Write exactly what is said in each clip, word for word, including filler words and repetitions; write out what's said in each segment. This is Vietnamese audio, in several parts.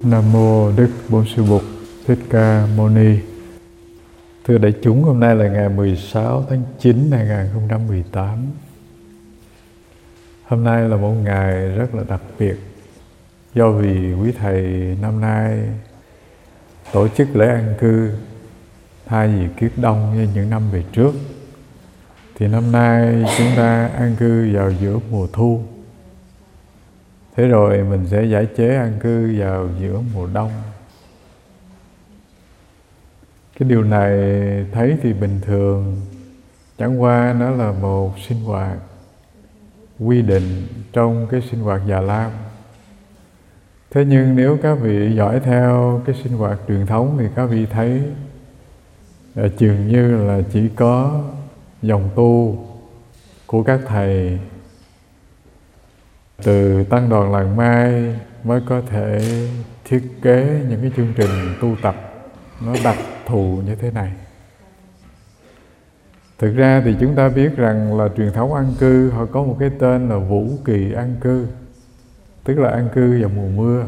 Nam mô Đức Bổn Sư Bụt Thích Ca Mâu Ni. Thưa đại chúng, hôm nay là ngày mười sáu tháng chín năm hai nghìn không trăm mười tám. Hôm nay là một ngày rất là đặc biệt, do vì quý thầy năm nay tổ chức lễ an cư thay vì kiết đông như những năm về trước, thì năm nay chúng ta an cư vào giữa mùa thu. Thế rồi mình sẽ giải chế an cư vào giữa mùa đông. Cái điều này thấy thì bình thường, chẳng qua nó là một sinh hoạt quy định trong cái sinh hoạt Già Lam. Thế nhưng nếu các vị dõi theo cái sinh hoạt truyền thống thì các vị thấy là dường như là chỉ có dòng tu của các thầy từ Tăng đoàn Làng Mai mới có thể thiết kế những cái chương trình tu tập nó đặc thù như thế này. Thực ra thì chúng ta biết rằng là truyền thống an cư họ có một cái tên là Vũ Kỳ an cư, tức là an cư vào mùa mưa.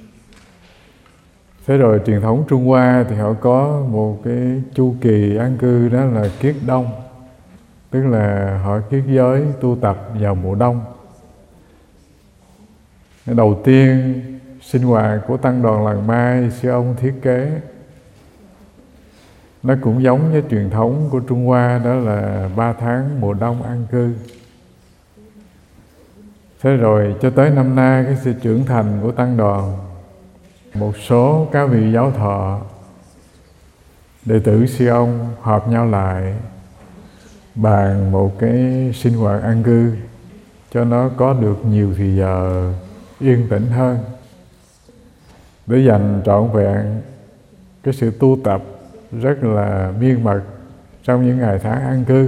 Thế rồi truyền thống Trung Hoa thì họ có một cái chu kỳ an cư, đó là kiết đông, tức là họ kiết giới tu tập vào mùa đông. Đầu tiên sinh hoạt của Tăng đoàn Làng Mai sư ông thiết kế nó cũng giống với truyền thống của Trung Hoa, đó là ba tháng mùa đông an cư. Thế rồi cho tới năm nay, cái sự trưởng thành của Tăng đoàn, một số các vị giáo thọ đệ tử sư ông họp nhau lại bàn một cái sinh hoạt an cư cho nó có được nhiều thì giờ yên tĩnh hơn, để dành trọn vẹn cái sự tu tập rất là miên mật trong những ngày tháng an cư.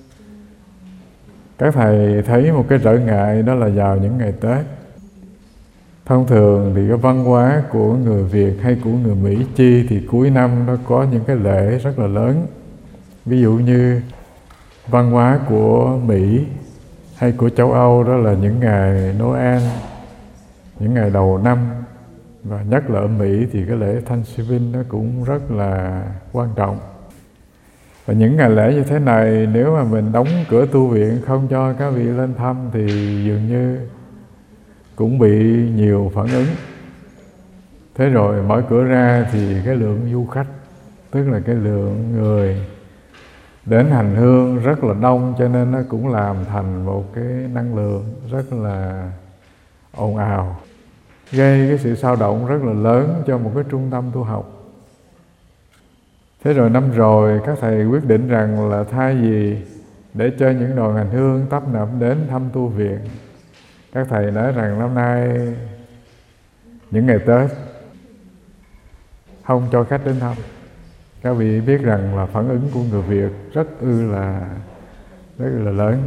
Các thầy thấy một cái trở ngại, đó là vào những ngày Tết. Thông thường thì cái văn hóa của người Việt hay của người Mỹ chi thì cuối năm nó có những cái lễ rất là lớn. Ví dụ như văn hóa của Mỹ hay của châu Âu, đó là những ngày Noel, những ngày đầu năm. Và nhất là ở Mỹ thì cái lễ Thanksgiving nó cũng rất là quan trọng. Và những ngày lễ như thế này, nếu mà mình đóng cửa tu viện không cho các vị lên thăm thì dường như cũng bị nhiều phản ứng. Thế rồi mở cửa ra thì cái lượng du khách, tức là cái lượng người đến hành hương rất là đông, cho nên nó cũng làm thành một cái năng lượng rất là ồn ào, gây cái sự xao động rất là lớn cho một cái trung tâm tu học. Thế rồi năm rồi các thầy quyết định rằng là thay vì để cho những đoàn hành hương tấp nập đến thăm tu viện, các thầy nói rằng năm nay những ngày Tết không cho khách đến thăm. Các vị biết rằng là phản ứng của người Việt rất ư là rất là lớn.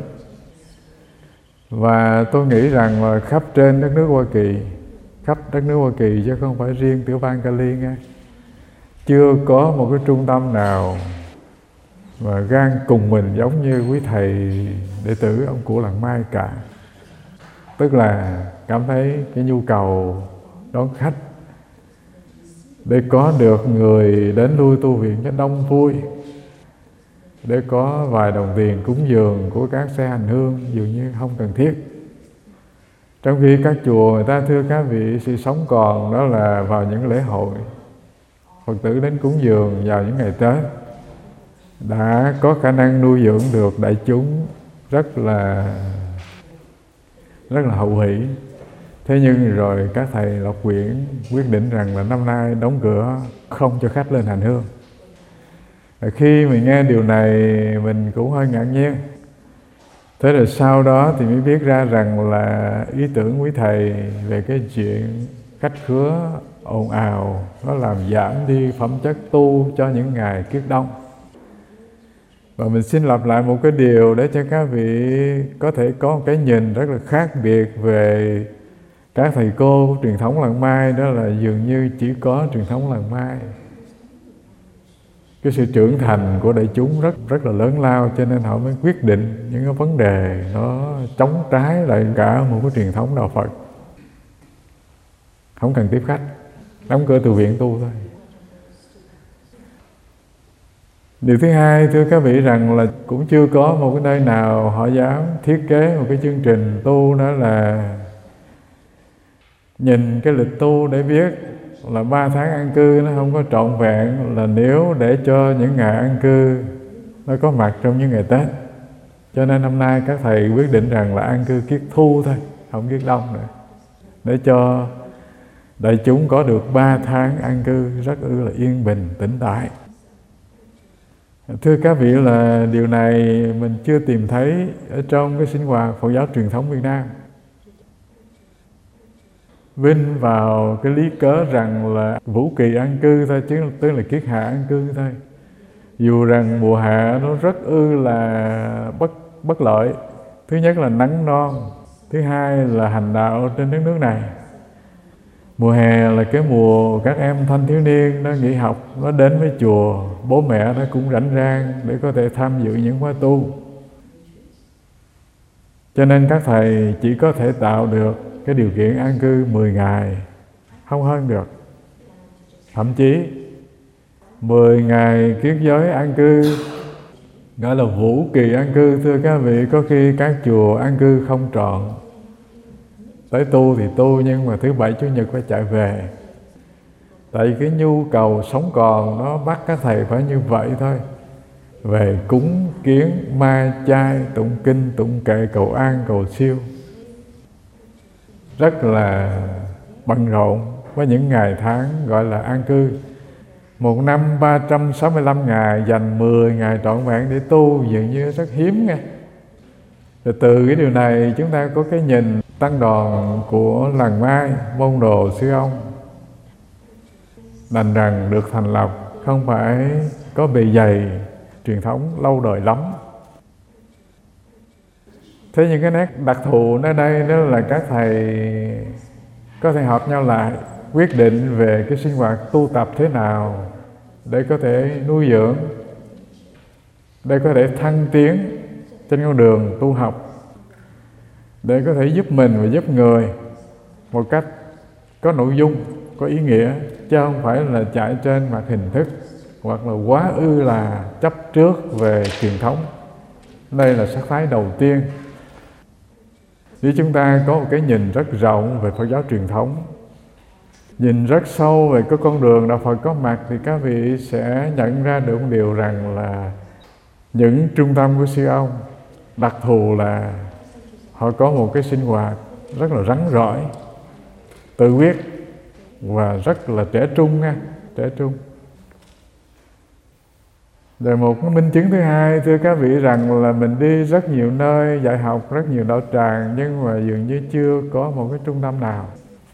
Và tôi nghĩ rằng là khắp trên đất nước Hoa Kỳ, khắp đất nước Hoa Kỳ chứ không phải riêng tiểu bang Cali nghe, chưa có một cái trung tâm nào mà gan cùng mình giống như quý thầy đệ tử ông của Làng Mai cả. Tức là cảm thấy cái nhu cầu đón khách để có được người đến lui tu viện cho đông vui, để có vài đồng tiền cúng dường của các xe hành hương dường như không cần thiết. Trong khi các chùa người ta thưa các vị, sự sống còn đó là vào những lễ hội, Phật tử đến cúng dường vào những ngày Tết đã có khả năng nuôi dưỡng được đại chúng rất là rất là hậu hỷ. Thế nhưng rồi các thầy Lộc Quyển quyết định rằng là năm nay đóng cửa không cho khách lên hành hương. Khi mình nghe điều này mình cũng hơi ngạc nhiên. Thế rồi sau đó thì mới biết ra rằng là ý tưởng quý thầy về cái chuyện khách khứa ồn ào nó làm giảm đi phẩm chất tu cho những ngày kiết đông. Và mình xin lặp lại một cái điều để cho các vị có thể có một cái nhìn rất là khác biệt về các thầy cô truyền thống Làng Mai, đó là dường như chỉ có truyền thống Làng Mai. Cái sự trưởng thành của đại chúng rất rất là lớn lao, cho nên họ mới quyết định những cái vấn đề nó chống trái lại cả một cái truyền thống đạo Phật. Không cần tiếp khách. đóng cửa từ viện tu thôi. Điều thứ hai, thưa các vị, rằng là cũng chưa có một cái nơi nào họ dám thiết kế một cái chương trình tu đó là nhìn cái lịch tu để biết là ba tháng an cư nó không có trọn vẹn, là nếu để cho những ngày an cư nó có mặt trong những ngày Tết. Cho nên năm nay các thầy quyết định rằng là an cư kiết thu thôi, không kiết đông nữa, để cho đại chúng có được ba tháng an cư rất ư là yên bình, tĩnh tại. Thưa các vị, là điều này mình chưa tìm thấy ở trong cái sinh hoạt Phật giáo truyền thống Việt Nam. Vinh vào cái lý cớ rằng là vũ kỳ an cư thôi, chứ tức là kiết hạ an cư thôi. Dù rằng mùa hạ nó rất ư là bất bất lợi. Thứ nhất là nắng non, thứ hai là hành đạo trên đất nước này. Mùa hè là cái mùa các em thanh thiếu niên nó nghỉ học, nó đến với chùa, bố mẹ nó cũng rảnh rang để có thể tham dự những khóa tu. Cho nên các thầy chỉ có thể tạo được cái điều kiện an cư mười ngày, không hơn được. Thậm chí mười ngày kiết giới an cư, gọi là vũ kỳ an cư, thưa các vị, có khi các chùa an cư không trọn. Tới tu thì tu, nhưng mà thứ bảy chủ nhật phải chạy về. Tại vì cái nhu cầu sống còn nó bắt các thầy phải như vậy thôi. Về cúng kiến, ma chay, tụng kinh, tụng kệ, cầu an, cầu siêu, rất là bận rộn với những ngày tháng gọi là an cư. Một năm ba trăm sáu mươi lăm ngày, dành mười ngày trọn vẹn để tu dường như rất hiếm nghe. Rồi từ cái điều này chúng ta có cái nhìn tăng đoàn của làng Mai, môn đồ sư ông đành rằng được thành lập không phải có bề dày truyền thống lâu đời lắm. Thế nhưng cái nét đặc thù ở đây đó là các thầy có thể hợp nhau lại, quyết định về cái sinh hoạt tu tập thế nào để có thể nuôi dưỡng, để có thể thăng tiến trên con đường tu học, để có thể giúp mình và giúp người một cách có nội dung, có ý nghĩa, chứ không phải là chạy trên mặt hình thức hoặc là quá ư là chấp trước về truyền thống. Đây là sắc thái đầu tiên. Nếu chúng ta có một cái nhìn rất rộng về Phật giáo truyền thống, nhìn rất sâu về cái con đường đạo Phật có mặt, thì các vị sẽ nhận ra được một điều rằng là những trung tâm của sư ông đặc thù là họ có một cái sinh hoạt rất là rắn rỏi, tự quyết và rất là trẻ trung nha, trẻ trung. Rồi một cái minh chứng thứ hai, thưa các vị, rằng là mình đi rất nhiều nơi dạy học, rất nhiều đạo tràng, nhưng mà dường như chưa có một cái trung tâm nào.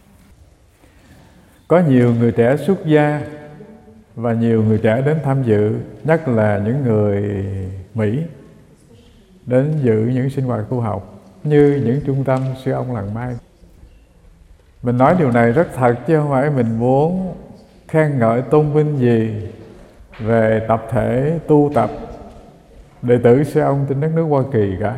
Có nhiều người trẻ xuất gia và nhiều người trẻ đến tham dự, nhất là những người Mỹ đến dự những sinh hoạt tu học như những trung tâm sư ông làng Mai. Mình nói điều này rất thật, chứ không phải mình muốn khen ngợi tôn vinh gì về tập thể tu tập đệ tử sư ông trên đất nước Hoa Kỳ cả.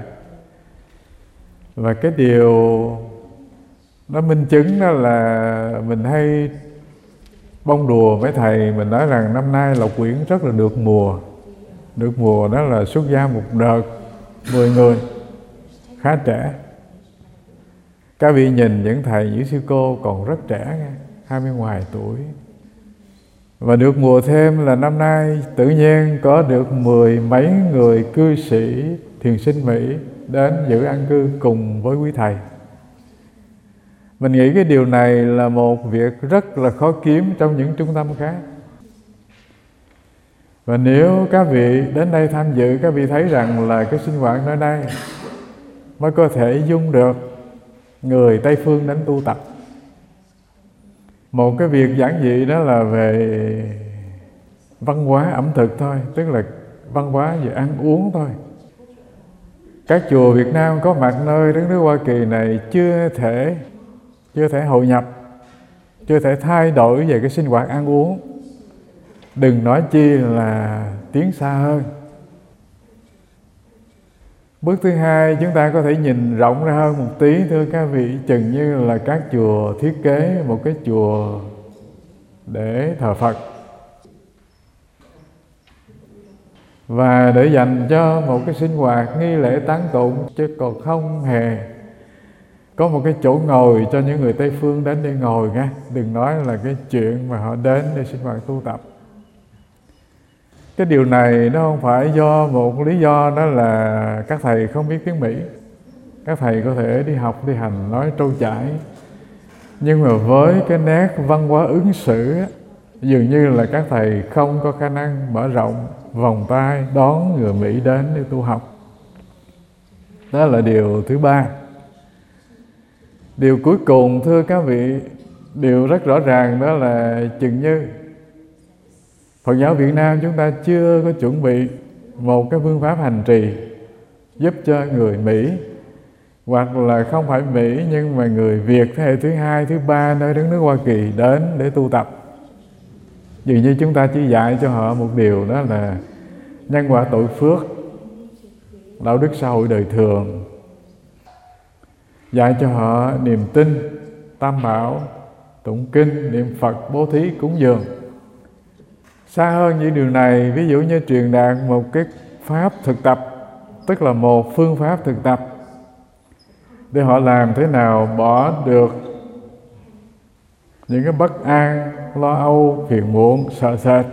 Và cái điều nó minh chứng đó là mình hay bông đùa với thầy, mình nói rằng năm nay Lộc Quyển rất là được mùa. Được mùa đó là xuất gia một đợt mười người, khá trẻ. Các vị nhìn những thầy, những sư cô còn rất trẻ nghe, hai mươi ngoài tuổi. Và được mùa thêm là năm nay tự nhiên có được mười mấy người cư sĩ thiền sinh Mỹ đến dự an cư cùng với quý thầy. Mình nghĩ cái điều này là một việc rất là khó kiếm trong những trung tâm khác. Và nếu các vị đến đây tham dự, các vị thấy rằng là cái sinh hoạt nơi đây mới có thể dung được người Tây Phương đến tu tập. Một cái việc giản dị đó là về văn hóa ẩm thực thôi, tức là văn hóa về ăn uống thôi. Các chùa Việt Nam có mặt nơi đất nước Hoa Kỳ này chưa thể chưa thể hội nhập, chưa thể thay đổi về cái sinh hoạt ăn uống, đừng nói chi là tiến xa hơn. Bước thứ hai, chúng ta có thể nhìn rộng ra hơn một tí, thưa các vị, chừng như là các chùa thiết kế một cái chùa để thờ Phật, và để dành cho một cái sinh hoạt nghi lễ tán tụng, chứ còn không hề có một cái chỗ ngồi cho những người Tây Phương đến để ngồi nha. Đừng nói là cái chuyện mà họ đến để sinh hoạt tu tập. Cái điều này nó không phải do một lý do đó là các thầy không biết tiếng Mỹ. Các thầy có thể đi học, đi hành, nói trôi chảy, nhưng mà với cái nét văn hóa ứng xử á, dường như là các thầy không có khả năng mở rộng vòng tay đón người Mỹ đến để tu học. Đó là điều thứ ba. Điều cuối cùng, thưa các vị, điều rất rõ ràng đó là chừng như Phật giáo Việt Nam chúng ta chưa có chuẩn bị một cái phương pháp hành trì giúp cho người Mỹ, hoặc là không phải Mỹ nhưng mà người Việt thế hệ thứ hai, thứ ba nơi đất nước Hoa Kỳ đến để tu tập. Dường như chúng ta chỉ dạy cho họ một điều, đó là nhân quả tội phước, đạo đức xã hội đời thường, dạy cho họ niềm tin, tam bảo, tụng kinh, niệm Phật, bố thí, cúng dường. Xa hơn những điều này, ví dụ như truyền đạt một cái pháp thực tập, tức là một phương pháp thực tập để họ làm thế nào bỏ được những cái bất an, lo âu, phiền muộn, sợ sệt,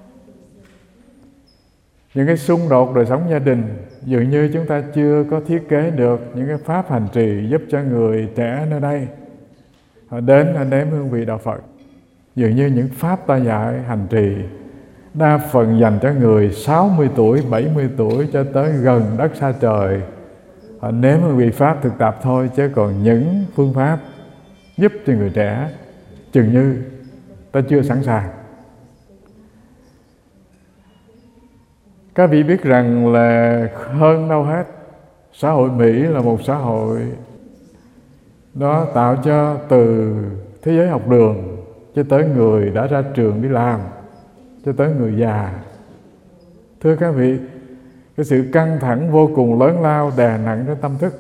những cái xung đột đời sống gia đình. Dường như chúng ta chưa có thiết kế được những cái pháp hành trì giúp cho người trẻ nơi đây họ đến họ nếm hương vị đạo Phật. Dường như những pháp ta dạy hành trì đa phần dành cho người sáu mươi tuổi, bảy mươi tuổi cho tới gần đất xa trời, họ nếm hương vị pháp thực tập thôi, chứ còn những phương pháp giúp cho người trẻ chừng như ta chưa sẵn sàng. Các vị biết rằng là hơn đâu hết, xã hội Mỹ là một xã hội nó tạo cho từ thế giới học đường cho tới người đã ra trường đi làm, cho tới người già. Thưa các vị, cái sự căng thẳng vô cùng lớn lao đè nặng trên tâm thức,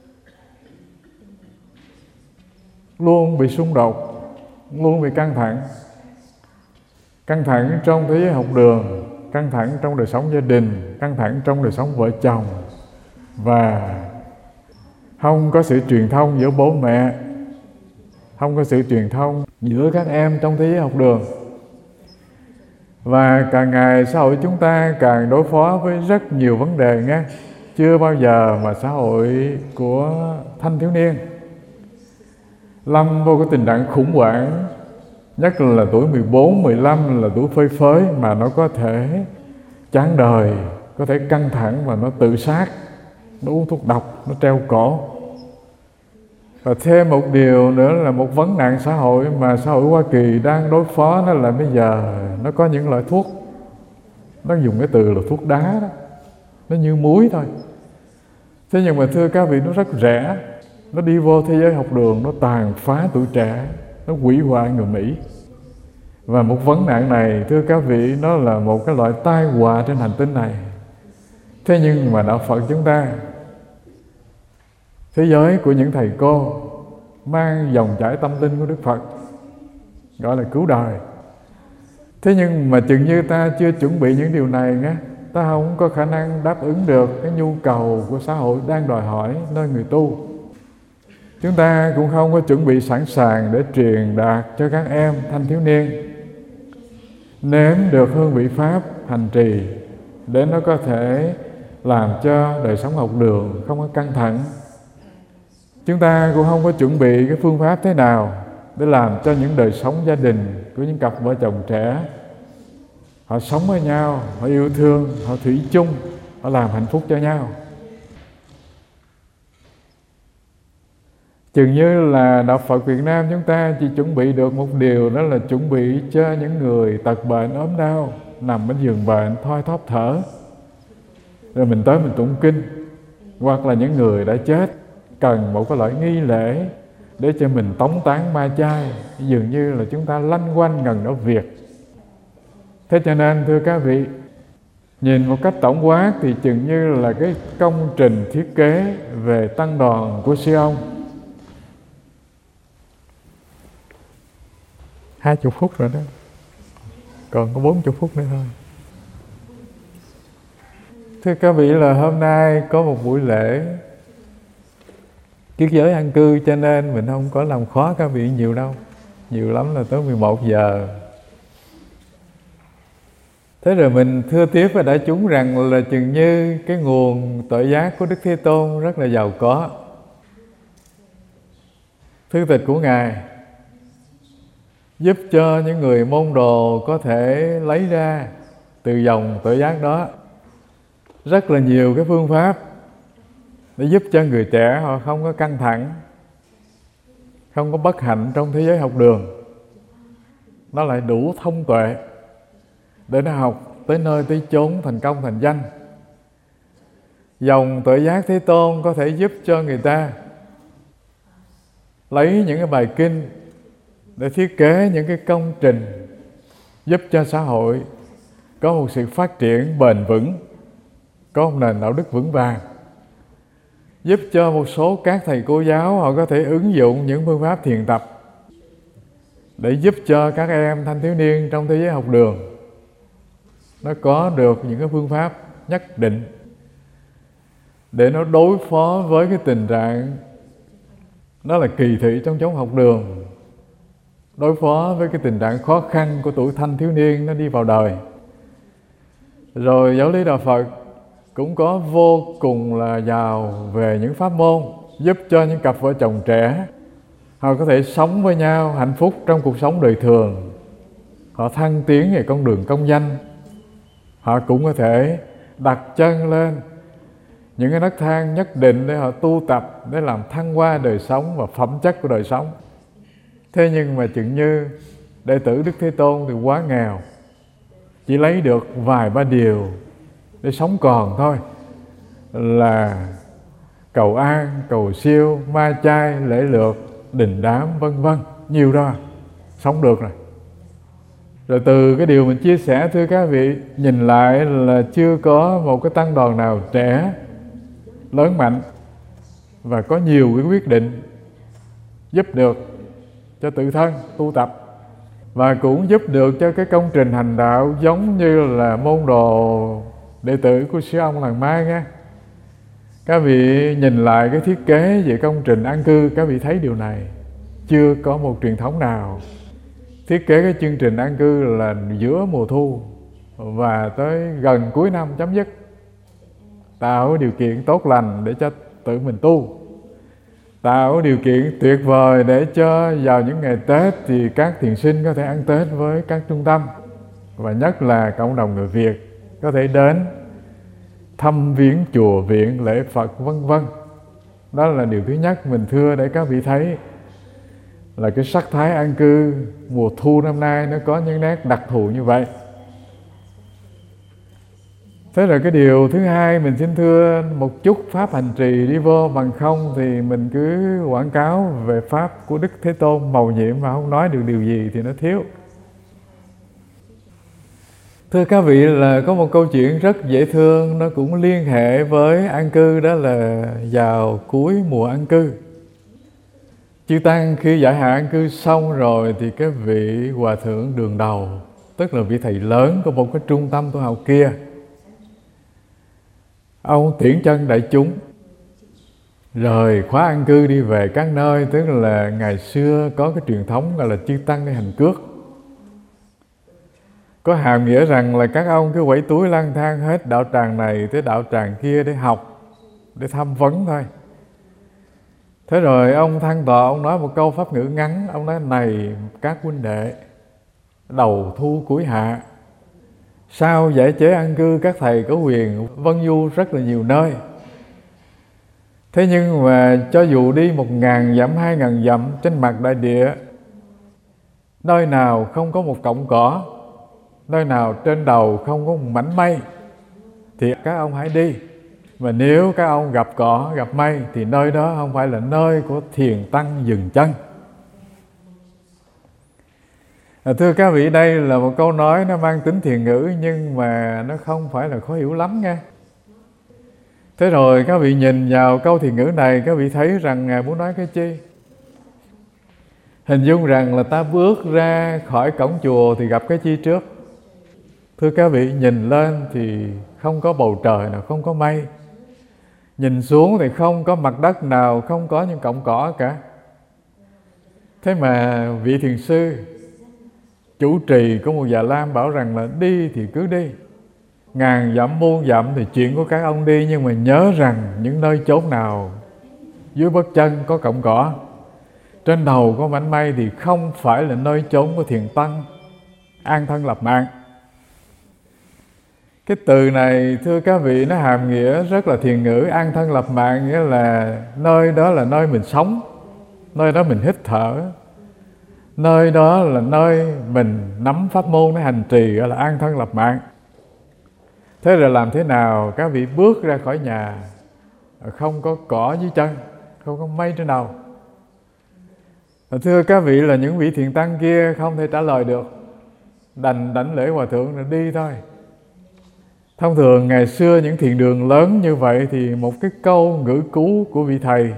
luôn bị xung đột, luôn bị căng thẳng. Căng thẳng trong thế giới học đường, căng thẳng trong đời sống gia đình, căng thẳng trong đời sống vợ chồng, và không có sự truyền thông giữa bố mẹ, không có sự truyền thông giữa các em trong thế giới học đường. Và càng ngày xã hội chúng ta càng đối phó với rất nhiều vấn đề nghe. Chưa bao giờ mà xã hội của thanh thiếu niên lâm vô cái tình trạng khủng hoảng, nhất là tuổi mười bốn, mười lăm là tuổi phơi phới, mà nó có thể chán đời, có thể căng thẳng và nó tự sát, nó uống thuốc độc, nó treo cổ. Và thêm một điều nữa là một vấn nạn xã hội mà xã hội Hoa Kỳ đang đối phó, đó là bây giờ nó có những loại thuốc, nó dùng cái từ là thuốc đá đó, nó như muối thôi. Thế nhưng mà thưa các vị, nó rất rẻ, nó đi vô thế giới học đường, nó tàn phá tuổi trẻ, nó hủy hoại người Mỹ. Và một vấn nạn này, thưa các vị, nó là một cái loại tai họa trên hành tinh này. Thế nhưng mà đạo Phật chúng ta, thế giới của những thầy cô mang dòng chảy tâm linh của Đức Phật, gọi là cứu đời. Thế nhưng mà chừng như ta chưa chuẩn bị những điều này nhé, ta không có khả năng đáp ứng được cái nhu cầu của xã hội đang đòi hỏi nơi người tu. Chúng ta cũng không có chuẩn bị sẵn sàng để truyền đạt cho các em thanh thiếu niên nếm được hương vị pháp hành trì, để nó có thể làm cho đời sống học đường không có căng thẳng. Chúng ta cũng không có chuẩn bị cái phương pháp thế nào để làm cho những đời sống gia đình của những cặp vợ chồng trẻ, họ sống với nhau, họ yêu thương, họ thủy chung, họ làm hạnh phúc cho nhau. Chừng như là đạo Phật Việt Nam chúng ta chỉ chuẩn bị được một điều, đó là chuẩn bị cho những người tật bệnh ốm đau, nằm bên giường bệnh thoi thóp thở, rồi mình tới mình tụng kinh. Hoặc là những người đã chết cần một cái loại nghi lễ để cho mình tống tán ma chay. Dường như là chúng ta lanh quanh gần đó việc. Thế cho nên thưa các vị, nhìn một cách tổng quát thì chừng như là cái công trình thiết kế về tăng đoàn của Siôn Hai chục phút rồi đó, còn có bốn chục phút nữa thôi. Thưa các vị, là hôm nay có một buổi lễ kiết giới an cư, cho nên mình không có làm khó các vị nhiều đâu. Nhiều lắm là tới mười một giờ. Thế rồi mình thưa tiếp với đại chúng rằng là chừng như cái nguồn tội giác của Đức Thế Tôn rất là giàu có. Thư tịch của Ngài giúp cho những người môn đồ có thể lấy ra từ dòng tội giác đó rất là nhiều cái phương pháp để giúp cho người trẻ họ không có căng thẳng, không có bất hạnh trong thế giới học đường. Nó lại đủ thông tuệ để nó học tới nơi tới chốn, thành công thành danh. Dòng Tuệ Giác Thế Tôn có thể giúp cho người ta lấy những cái bài kinh để thiết kế những cái công trình giúp cho xã hội có một sự phát triển bền vững, có một nền đạo đức vững vàng, giúp cho một số các thầy cô giáo họ có thể ứng dụng những phương pháp thiền tập để giúp cho các em thanh thiếu niên trong thế giới học đường nó có được những cái phương pháp nhất định để nó đối phó với cái tình trạng đó là kỳ thị trong chốn học đường, đối phó với cái tình trạng khó khăn của tuổi thanh thiếu niên nó đi vào đời. Rồi giáo lý Đạo Phật cũng có vô cùng là giàu về những pháp môn giúp cho những cặp vợ chồng trẻ họ có thể sống với nhau hạnh phúc trong cuộc sống đời thường. Họ thăng tiến về con đường công danh. Họ cũng có thể đặt chân lên những cái nấc thang nhất định để họ tu tập, để làm thăng hoa đời sống và phẩm chất của đời sống. Thế nhưng mà chừng như đệ tử Đức Thế Tôn thì quá nghèo, chỉ lấy được vài ba điều để sống còn thôi, là cầu an, cầu siêu, ma chay, lễ lược, đình đám vân vân, nhiều đó sống được rồi. Rồi từ cái điều mình chia sẻ, thưa các vị, nhìn lại là chưa có một cái tăng đoàn nào trẻ, lớn mạnh và có nhiều cái quyết định giúp được cho tự thân tu tập, và cũng giúp được cho cái công trình hành đạo giống như là môn đồ đệ tử của sư ông Làng Mai nghe. Các vị nhìn lại cái thiết kế về công trình an cư, các vị thấy điều này. Chưa có một truyền thống nào thiết kế cái chương trình an cư là giữa mùa thu và tới gần cuối năm chấm dứt, tạo điều kiện tốt lành để cho tự mình tu, tạo điều kiện tuyệt vời để cho vào những ngày Tết thì các thiền sinh có thể ăn Tết với các trung tâm, và nhất là cộng đồng người Việt có thể đến thăm viếng chùa viện, lễ Phật vân vân. Đó là điều thứ nhất mình thưa để các vị thấy là cái sắc thái an cư mùa thu năm nay nó có những nét đặc thù như vậy. Thế rồi cái điều thứ hai mình xin thưa một chút pháp hành trì đi vô, bằng không thì mình cứ quảng cáo về pháp của Đức Thế Tôn mầu nhiệm mà không nói được điều gì thì nó thiếu. Thưa các vị, là có một câu chuyện rất dễ thương, nó cũng liên hệ với an cư, đó là vào cuối mùa an cư. Chư Tăng khi giải hạn an cư xong rồi thì cái vị Hòa Thượng Đường Đầu, tức là vị thầy lớn của một cái trung tâm tu học kia, ông tiễn chân đại chúng rời khóa an cư đi về các nơi. Tức là ngày xưa có cái truyền thống gọi là chư Tăng đi hành cước, có hàm nghĩa rằng là các ông cứ quẩy túi lang thang hết đạo tràng này tới đạo tràng kia để học, để tham vấn thôi. Thế rồi ông than tọa, ông nói một câu pháp ngữ ngắn. Ông nói: này các huynh đệ, đầu thu cuối hạ, sau giải chế an cư các thầy có quyền vân du rất là nhiều nơi. Thế nhưng mà cho dù đi một ngàn dặm, hai ngàn dặm trên mặt đại địa, nơi nào không có một cọng cỏ, nơi nào trên đầu không có một mảnh mây, thì các ông hãy đi. Mà nếu các ông gặp cỏ, gặp mây thì nơi đó không phải là nơi của thiền tăng dừng chân. À, thưa các vị, đây là một câu nói nó mang tính thiền ngữ, nhưng mà nó không phải là khó hiểu lắm nha. Thế rồi các vị nhìn vào câu thiền ngữ này, các vị thấy rằng Ngài muốn nói cái chi? Hình dung rằng là ta bước ra khỏi cổng chùa thì gặp cái chi trước? Thưa các vị, nhìn lên thì không có bầu trời nào, không có mây. Nhìn xuống thì không có mặt đất nào, không có những cọng cỏ cả. Thế mà vị thiền sư chủ trì của một Già Lam bảo rằng là đi thì cứ đi, ngàn dặm muôn dặm thì chuyện của các ông đi, nhưng mà nhớ rằng những nơi chốn nào dưới bước chân có cọng cỏ, trên đầu có mảnh mây thì không phải là nơi chốn của thiền tăng an thân lập mạng. Cái từ này thưa các vị, nó hàm nghĩa rất là thiền ngữ. An thân lập mạng nghĩa là nơi đó là nơi mình sống, nơi đó mình hít thở, nơi đó là nơi mình nắm pháp môn để hành trì, gọi là an thân lập mạng. Thế rồi làm thế nào các vị bước ra khỏi nhà không có cỏ dưới chân, không có mây trên đầu? Thưa các vị, là những vị thiền tăng kia không thể trả lời được, đành đảnh lễ hòa thượng rồi đi thôi. Thông thường ngày xưa những thiền đường lớn như vậy thì một cái câu ngữ cứu của vị thầy,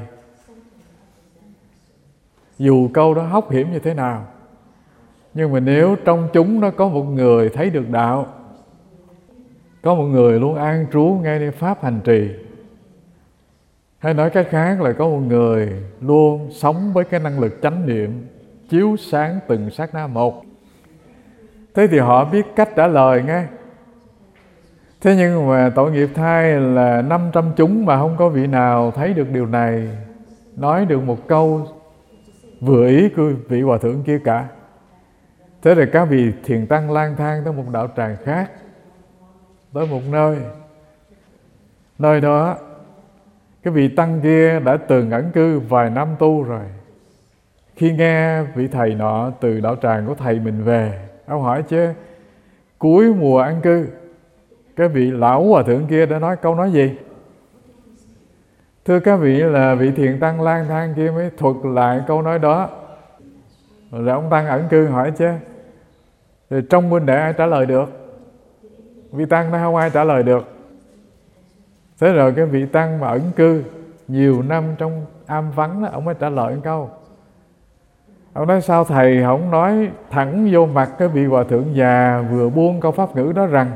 dù câu đó hóc hiểm như thế nào, nhưng mà nếu trong chúng nó có một người thấy được đạo, có một người luôn an trú ngay nơi pháp hành trì, hay nói cách khác là có một người luôn sống với cái năng lực chánh niệm chiếu sáng từng sát na một, thế thì họ biết cách trả lời ngay. Thế nhưng mà tội nghiệp thay là năm trăm chúng mà không có vị nào thấy được điều này, nói được một câu vừa ý của vị hòa thượng kia cả. Thế rồi các vị thiền tăng lang thang tới một đạo tràng khác, tới một nơi. Nơi đó cái vị tăng kia đã từng ẩn cư vài năm tu rồi. Khi nghe vị thầy nọ từ đạo tràng của thầy mình về, ông hỏi chứ cuối mùa an cư cái vị lão hòa thượng kia đã nói câu nói gì? Thưa các vị, là vị thiền tăng lang thang kia mới thuật lại câu nói đó. Rồi ông tăng ẩn cư hỏi chứ rồi trong huynh đệ ai trả lời được? Vị tăng nói không ai trả lời được. Thế rồi cái vị tăng mà ẩn cư nhiều năm trong am vắng đó, ông mới trả lời một câu. Ông nói sao thầy không nói thẳng vô mặt cái vị hòa thượng già vừa buông câu pháp ngữ đó rằng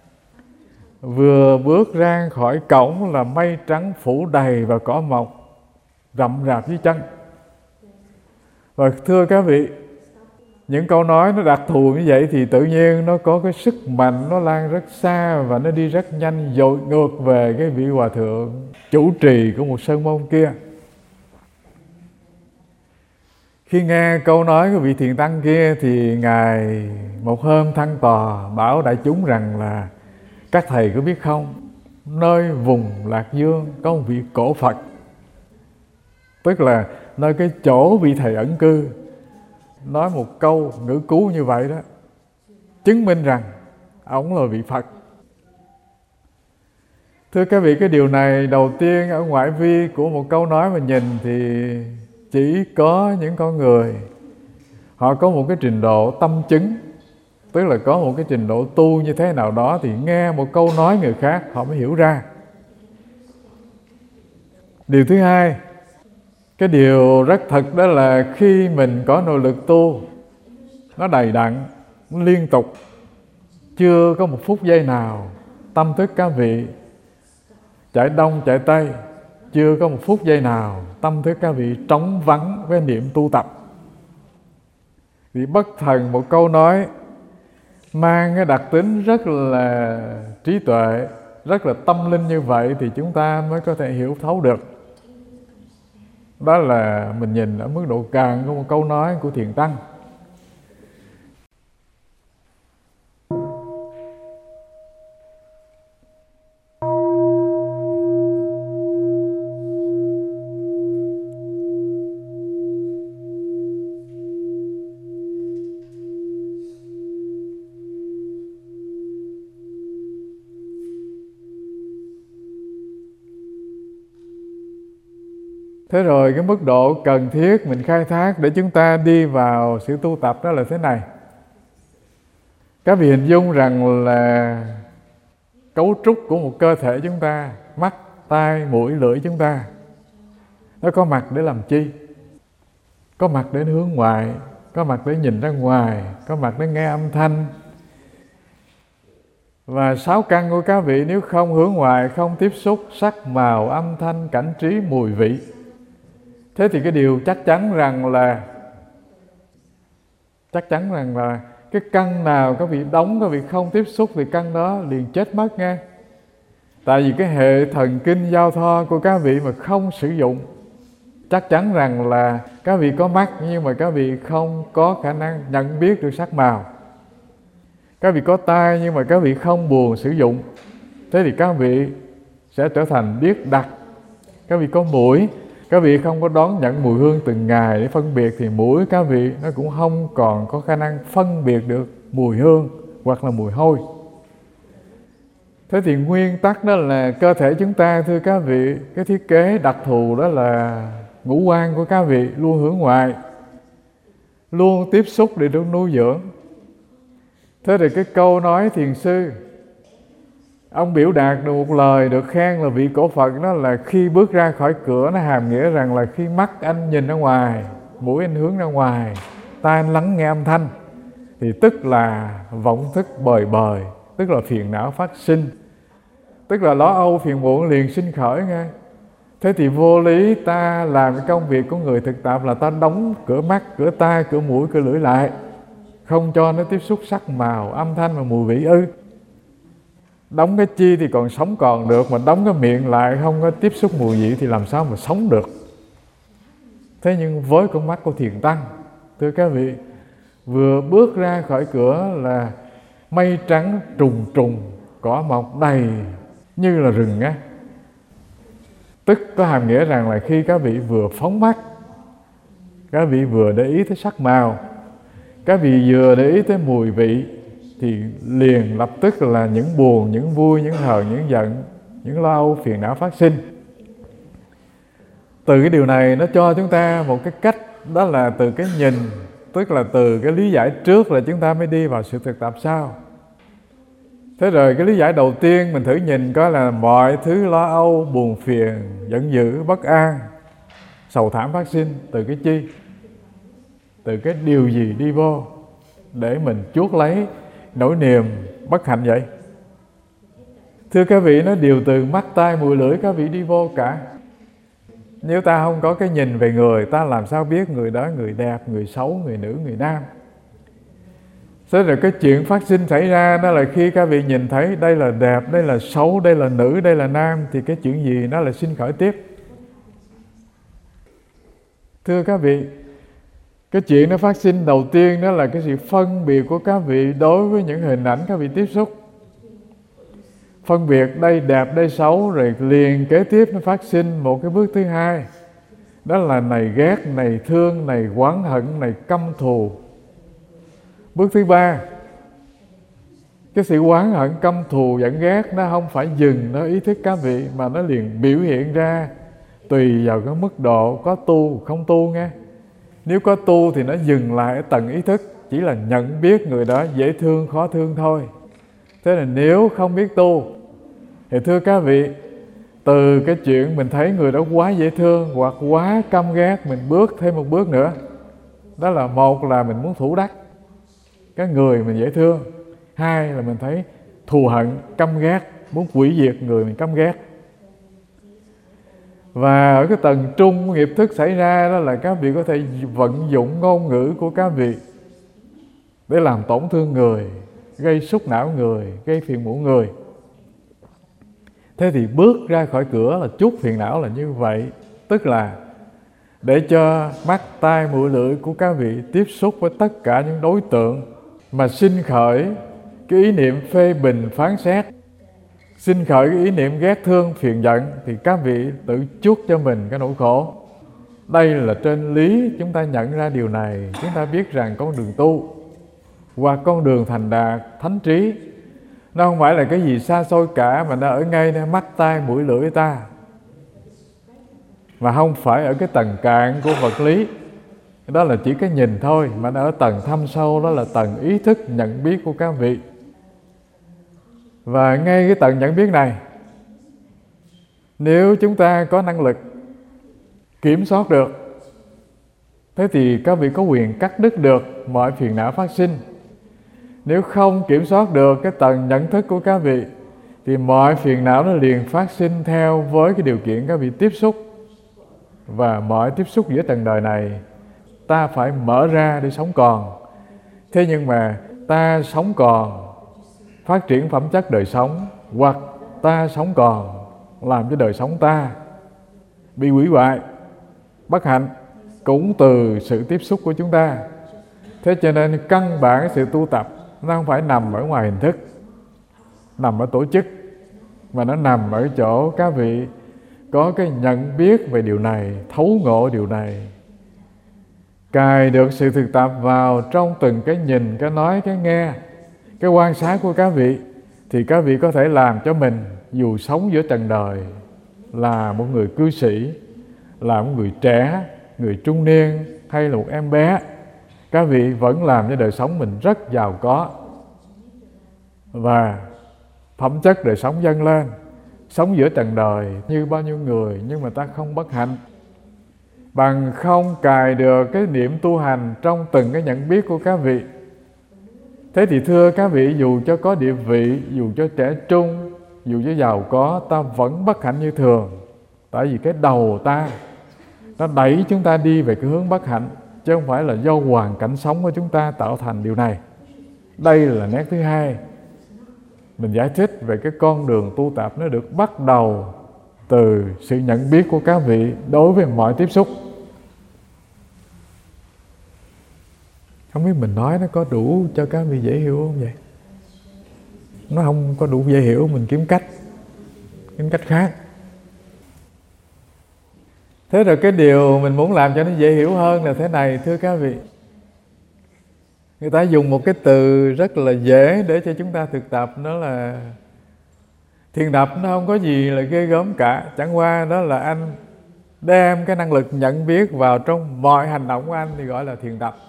vừa bước ra khỏi cổng là mây trắng phủ đầy và cỏ mọc rậm rạp dưới chân. Và thưa các vị, những câu nói nó đặc thù như vậy thì tự nhiên nó có cái sức mạnh, nó lan rất xa và nó đi rất nhanh, dội ngược về cái vị hòa thượng chủ trì của một sơn môn kia. Khi nghe câu nói của vị thiền tăng kia thì Ngài một hôm thăng tòa bảo đại chúng rằng là các thầy có biết không, nơi vùng Lạc Dương có một vị cổ Phật, tức là nơi cái chỗ vị thầy ẩn cư, nói một câu ngữ cứu như vậy đó, chứng minh rằng ổng là vị Phật. Thưa các vị, cái điều này đầu tiên ở ngoại vi của một câu nói mà nhìn thì chỉ có những con người họ có một cái trình độ tâm chứng, tức là có một cái trình độ tu như thế nào đó thì nghe một câu nói người khác họ mới hiểu ra. Điều thứ hai, cái điều rất thật đó là khi mình có nội lực tu nó đầy đặn, nó liên tục, chưa có một phút giây nào tâm thức các vị chạy đông chạy tây, chưa có một phút giây nào tâm thức các vị trống vắng với niệm tu tập. Vì bất thần một câu nói mang cái đặc tính rất là trí tuệ, rất là tâm linh như vậy thì chúng ta mới có thể hiểu thấu được. Đó là mình nhìn ở mức độ càng của một câu nói của thiền tăng. Thế rồi cái mức độ cần thiết mình khai thác để chúng ta đi vào sự tu tập đó là thế này. Các vị hình dung rằng là cấu trúc của một cơ thể chúng ta, mắt, tai, mũi, lưỡi chúng ta, nó có mặt để làm chi? có mặt để hướng ngoại, có mặt để nhìn ra ngoài, có mặt để nghe âm thanh. Và sáu căn của các vị nếu không hướng ngoại, không tiếp xúc sắc, màu, âm thanh, cảnh trí, mùi vị, thế thì cái điều chắc chắn rằng là chắc chắn rằng là cái căn nào các vị đóng, các vị không tiếp xúc thì căn đó liền chết mất nghe. Tại vì cái hệ thần kinh giao thoa của các vị mà không sử dụng, chắc chắn rằng là các vị có mắt nhưng mà các vị không có khả năng nhận biết được sắc màu. Các vị có tai nhưng mà các vị không buồn sử dụng, thế thì các vị sẽ trở thành điếc đặc. Các vị có mũi, các vị không có đón nhận mùi hương từng ngày để phân biệt, thì mũi các vị nó cũng không còn có khả năng phân biệt được mùi hương hoặc là mùi hôi. Thế thì nguyên tắc đó là cơ thể chúng ta, thưa các vị, cái thiết kế đặc thù đó là ngũ quan của các vị luôn hướng ngoại, luôn tiếp xúc để được nuôi dưỡng. Thế thì cái câu nói thiền sư, ông biểu đạt được một lời được khen là vị cổ Phật, đó là khi bước ra khỏi cửa, nó hàm nghĩa rằng là khi mắt anh nhìn ra ngoài, mũi anh hướng ra ngoài, tai anh lắng nghe âm thanh, thì tức là vọng thức bời bời, tức là phiền não phát sinh, tức là lo âu phiền muộn liền sinh khởi nghe. Thế thì vô lý ta làm cái công việc của người thực tập là ta đóng cửa mắt, cửa tai, cửa mũi, cửa lưỡi lại, không cho nó tiếp xúc sắc màu, âm thanh và mùi vị ư? Đóng cái chi thì còn sống còn được, mà đóng cái miệng lại không có tiếp xúc mùi vị thì làm sao mà sống được? Thế nhưng với con mắt của thiền tăng, thưa các vị, vừa bước ra khỏi cửa là mây trắng trùng trùng, cỏ mọc đầy như là rừng á. Tức có hàm nghĩa rằng là khi các vị vừa phóng mắt, các vị vừa để ý tới sắc màu, các vị vừa để ý tới mùi vị, thì liền lập tức là những buồn, những vui, những hờn, những giận, những lo âu, phiền não phát sinh. Từ cái điều này nó cho chúng ta một cái cách, đó là từ cái nhìn, tức là từ cái lý giải trước là chúng ta mới đi vào sự thực tập sau. Thế rồi cái lý giải đầu tiên mình thử nhìn coi là mọi thứ lo âu, buồn phiền, giận dữ, bất an, sầu thảm phát sinh từ cái chi? Từ cái điều gì đi vô để mình chuốc lấy nỗi niềm bất hạnh vậy? Thưa các vị, nó đều từ mắt, tai, mũi, lưỡi các vị đi vô cả. Nếu ta không có cái nhìn về người, ta làm sao biết người đó người đẹp, người xấu, người nữ, người nam? Thế rồi cái chuyện phát sinh xảy ra đó là khi các vị nhìn thấy đây là đẹp, đây là xấu, đây là nữ, đây là nam, thì cái chuyện gì nó là sinh khởi tiếp? Thưa các vị, cái chuyện nó phát sinh đầu tiên đó là cái sự phân biệt của các vị đối với những hình ảnh các vị tiếp xúc. Phân biệt đây đẹp, đây xấu, rồi liền kế tiếp nó phát sinh một cái bước thứ hai. Đó là này ghét, này thương, này oán hận, này căm thù. Bước thứ ba, cái sự oán hận, căm thù, giận ghét nó không phải dừng nó ý thức các vị, mà nó liền biểu hiện ra tùy vào cái mức độ có tu không tu nghe. Nếu có tu thì nó dừng lại ở tầng ý thức, chỉ là nhận biết người đó dễ thương, khó thương thôi. Thế là nếu không biết tu thì thưa các vị, từ cái chuyện mình thấy người đó quá dễ thương hoặc quá căm ghét, mình bước thêm một bước nữa. Đó là một là mình muốn thủ đắc cái người mình dễ thương, hai là mình thấy thù hận, căm ghét, muốn hủy diệt người mình căm ghét. Và ở cái tầng trung nghiệp thức xảy ra đó là các vị có thể vận dụng ngôn ngữ của các vị để làm tổn thương người, gây súc não người, gây phiền muộn người. Thế thì bước ra khỏi cửa là chút phiền não là như vậy. Tức là để cho mắt, tai, mũi, lưỡi của các vị tiếp xúc với tất cả những đối tượng mà sinh khởi cái ý niệm phê bình, phán xét, sinh khởi cái ý niệm ghét thương, phiền giận, thì các vị tự chuốc cho mình cái nỗi khổ. Đây là trên lý chúng ta nhận ra điều này, chúng ta biết rằng con đường tu và con đường thành đạt thánh trí nó không phải là cái gì xa xôi cả, mà nó ở ngay nơi mắt, tai, mũi, lưỡi ta, mà không phải ở cái tầng cạn của vật lý. Đó là chỉ cái nhìn thôi, mà nó ở tầng thâm sâu, đó là tầng ý thức nhận biết của các vị. Và ngay cái tầng nhận biết này, nếu chúng ta có năng lực kiểm soát được Thế thì các vị có quyền cắt đứt được mọi phiền não phát sinh. Nếu không kiểm soát được cái tầng nhận thức của các vị thì mọi phiền não nó liền phát sinh theo với cái điều kiện các vị tiếp xúc. Và mọi tiếp xúc giữa trần đời này ta phải mở ra để sống còn. Thế nhưng mà ta sống còn phát triển phẩm chất đời sống, hoặc ta sống còn làm cho đời sống ta bị hủy hoại, bất hạnh cũng từ sự tiếp xúc của chúng ta. Thế cho nên căn bản sự tu tập nó không phải nằm ở ngoài hình thức, nằm ở tổ chức, mà nó nằm ở chỗ các vị có cái nhận biết về điều này, thấu ngộ điều này, cài được sự thực tập vào trong từng cái nhìn, cái nói, cái nghe, cái quan sát của các vị, thì các vị có thể làm cho mình dù sống giữa trần đời là một người cư sĩ, là một người trẻ, người trung niên hay là một em bé, các vị vẫn làm cho đời sống mình rất giàu có và phẩm chất đời sống dâng lên. Sống giữa trần đời như bao nhiêu người nhưng mà ta không bất hạnh, bằng không cài được cái niệm tu hành trong từng cái nhận biết của các vị. Thế thì thưa các vị, dù cho có địa vị, dù cho trẻ trung, dù cho giàu có, ta vẫn bất hạnh như thường. Tại vì cái đầu ta nó đẩy chúng ta đi về cái hướng bất hạnh, chứ không phải là do hoàn cảnh sống của chúng ta tạo thành điều này. Đây là nét thứ hai. Mình giải thích về cái con đường tu tập nó được bắt đầu từ sự nhận biết của các vị đối với mọi tiếp xúc. Không biết mình nói nó có đủ cho các vị dễ hiểu không vậy? Nó không có đủ dễ hiểu, mình kiếm cách, kiếm cách khác. Thế rồi cái điều mình muốn làm cho nó dễ hiểu hơn là thế này, thưa các vị. Người ta dùng một cái từ rất là dễ để cho chúng ta thực tập, đó là thiền tập. Nó không có gì là ghê gớm cả, chẳng qua đó là anh đem cái năng lực nhận biết vào trong mọi hành động của anh thì gọi là thiền tập.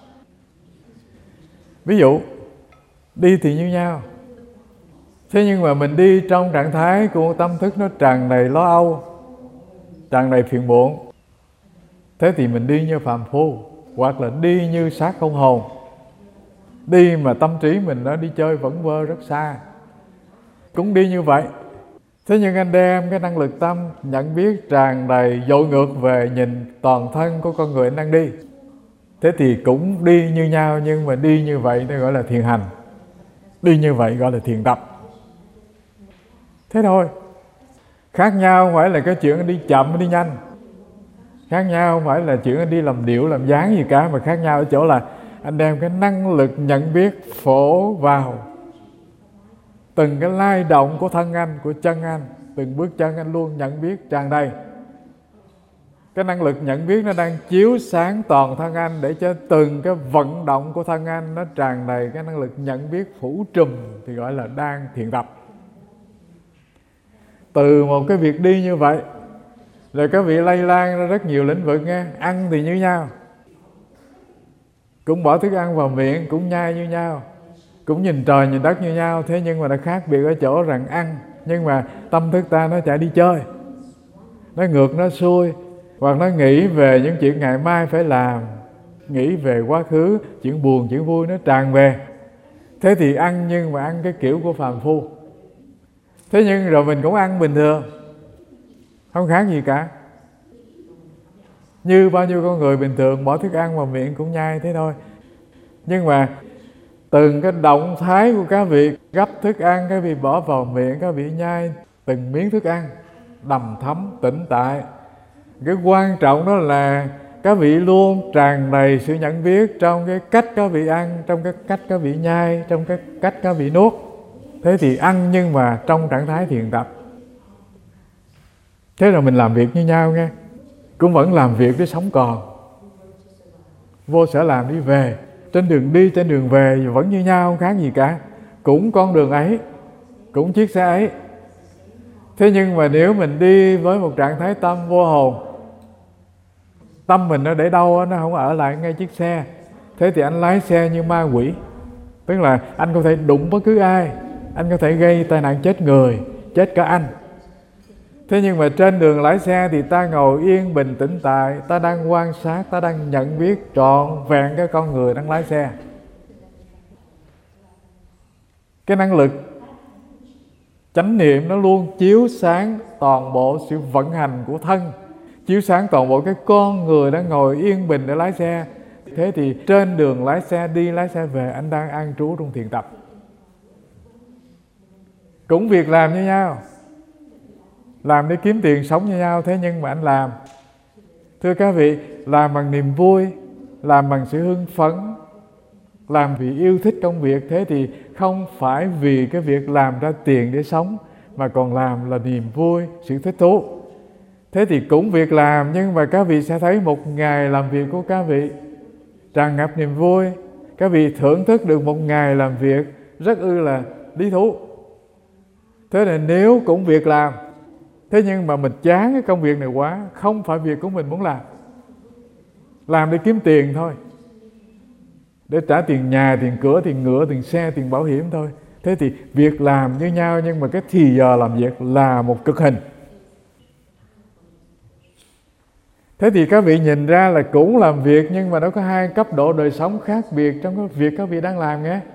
Ví dụ đi thì như nhau, thế nhưng mà mình đi trong trạng thái của tâm thức nó tràn đầy lo âu, tràn đầy phiền muộn, thế thì mình đi như phàm phu, hoặc là đi như xác không hồn, đi mà tâm trí mình nó đi chơi vẩn vơ rất xa, cũng đi như vậy. Thế nhưng anh đem cái năng lực tâm nhận biết tràn đầy dội ngược về nhìn toàn thân của con người anh đang đi, thế thì cũng đi như nhau, nhưng mà đi như vậy nó gọi là thiền hành, đi như vậy gọi là thiền tập. Thế thôi. Khác nhau không phải là cái chuyện anh đi chậm đi nhanh, khác nhau không phải là chuyện anh đi làm điệu làm dáng gì cả, mà khác nhau ở chỗ là anh đem cái năng lực nhận biết phổ vào từng cái lay động của thân anh, của chân anh, từng bước chân anh luôn nhận biết tràn đầy. Cái năng lực nhận biết nó đang chiếu sáng toàn thân anh, để cho từng cái vận động của thân anh nó tràn đầy cái năng lực nhận biết phủ trùm, thì gọi là đang thiền tập. Từ một cái việc đi như vậy, rồi các vị lây lan ra rất nhiều lĩnh vực nghe. Ăn thì như nhau, cũng bỏ thức ăn vào miệng, cũng nhai như nhau, cũng nhìn trời nhìn đất như nhau. Thế nhưng mà nó khác biệt ở chỗ rằng ăn, nhưng mà tâm thức ta nó chạy đi chơi, nó ngược nó xuôi, hoặc nó nghĩ về những chuyện ngày mai phải làm, nghĩ về quá khứ, chuyện buồn chuyện vui nó tràn về. Thế thì ăn, nhưng mà ăn cái kiểu của phàm phu. Thế nhưng rồi mình cũng ăn bình thường, không khác gì cả, như bao nhiêu con người bình thường, bỏ thức ăn vào miệng cũng nhai thế thôi. Nhưng mà từng cái động thái của các vị gấp thức ăn, các vị bỏ vào miệng, các vị nhai từng miếng thức ăn đầm thấm tĩnh tại. Cái quan trọng đó là các vị luôn tràn đầy sự nhận biết trong cái cách các vị ăn, trong cái cách các vị nhai, trong cái cách các vị nuốt. Thế thì ăn nhưng mà trong trạng thái thiền tập. Thế rồi mình làm việc như nhau nghe, cũng vẫn làm việc để sống còn, vô sở làm đi về, trên đường đi trên đường về vẫn như nhau, không khác gì cả, cũng con đường ấy, cũng chiếc xe ấy. Thế nhưng mà nếu mình đi với một trạng thái tâm vô hồn, tâm mình nó để đâu nó không ở lại ngay chiếc xe, thế thì anh lái xe như ma quỷ. Tức là anh có thể đụng bất cứ ai, anh có thể gây tai nạn chết người, chết cả anh. Thế nhưng mà trên đường lái xe thì ta ngồi yên bình tĩnh tại, ta đang quan sát, ta đang nhận biết trọn vẹn cái con người đang lái xe. Cái năng lực chánh niệm nó luôn chiếu sáng toàn bộ sự vận hành của thân, chiếu sáng toàn bộ cái con người đang ngồi yên bình để lái xe. Thế thì trên đường lái xe đi lái xe về, anh đang an trú trong thiền tập. Cũng việc làm như nhau, làm để kiếm tiền sống như nhau, thế nhưng mà anh làm, thưa các vị, làm bằng niềm vui, làm bằng sự hưng phấn, làm vì yêu thích công việc. Thế thì không phải vì cái việc làm ra tiền để sống, mà còn làm là niềm vui, sự thích thú. Thế thì cũng việc làm, nhưng mà các vị sẽ thấy một ngày làm việc của các vị tràn ngập niềm vui. Các vị thưởng thức được một ngày làm việc rất ư là lý thú. Thế nên nếu cũng việc làm, thế nhưng mà mình chán cái công việc này quá, không phải việc của mình muốn làm, làm để kiếm tiền thôi, để trả tiền nhà, tiền cửa, tiền ngựa, tiền xe, tiền bảo hiểm thôi. Thế thì việc làm như nhau, nhưng mà cái thì giờ làm việc là một cực hình. Thế thì các vị nhìn ra là cũng làm việc, nhưng mà nó có hai cấp độ đời sống khác biệt trong cái việc các vị đang làm nghe.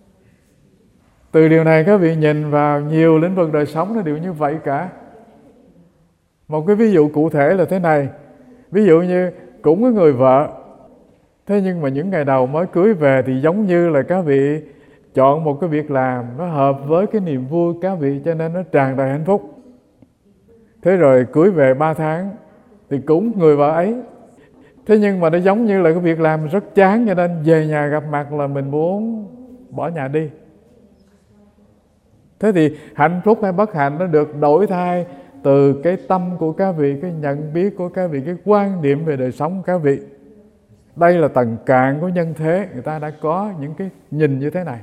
Từ điều này các vị nhìn vào nhiều lĩnh vực đời sống nó đều như vậy cả. Một cái ví dụ cụ thể là thế này. Ví dụ như cũng có người vợ, thế nhưng mà những ngày đầu mới cưới về thì giống như là các vị chọn một cái việc làm nó hợp với cái niềm vui các vị, cho nên nó tràn đầy hạnh phúc. Thế rồi cưới về ba tháng thì cũng người vợ ấy, thế nhưng mà nó giống như là cái việc làm rất chán, cho nên về nhà gặp mặt là mình muốn bỏ nhà đi. Thế thì hạnh phúc hay bất hạnh nó được đổi thay từ cái tâm của các vị, cái nhận biết của các vị, cái quan điểm về đời sống của các vị. Đây là tầng cạn của nhân thế, người ta đã có những cái nhìn như thế này.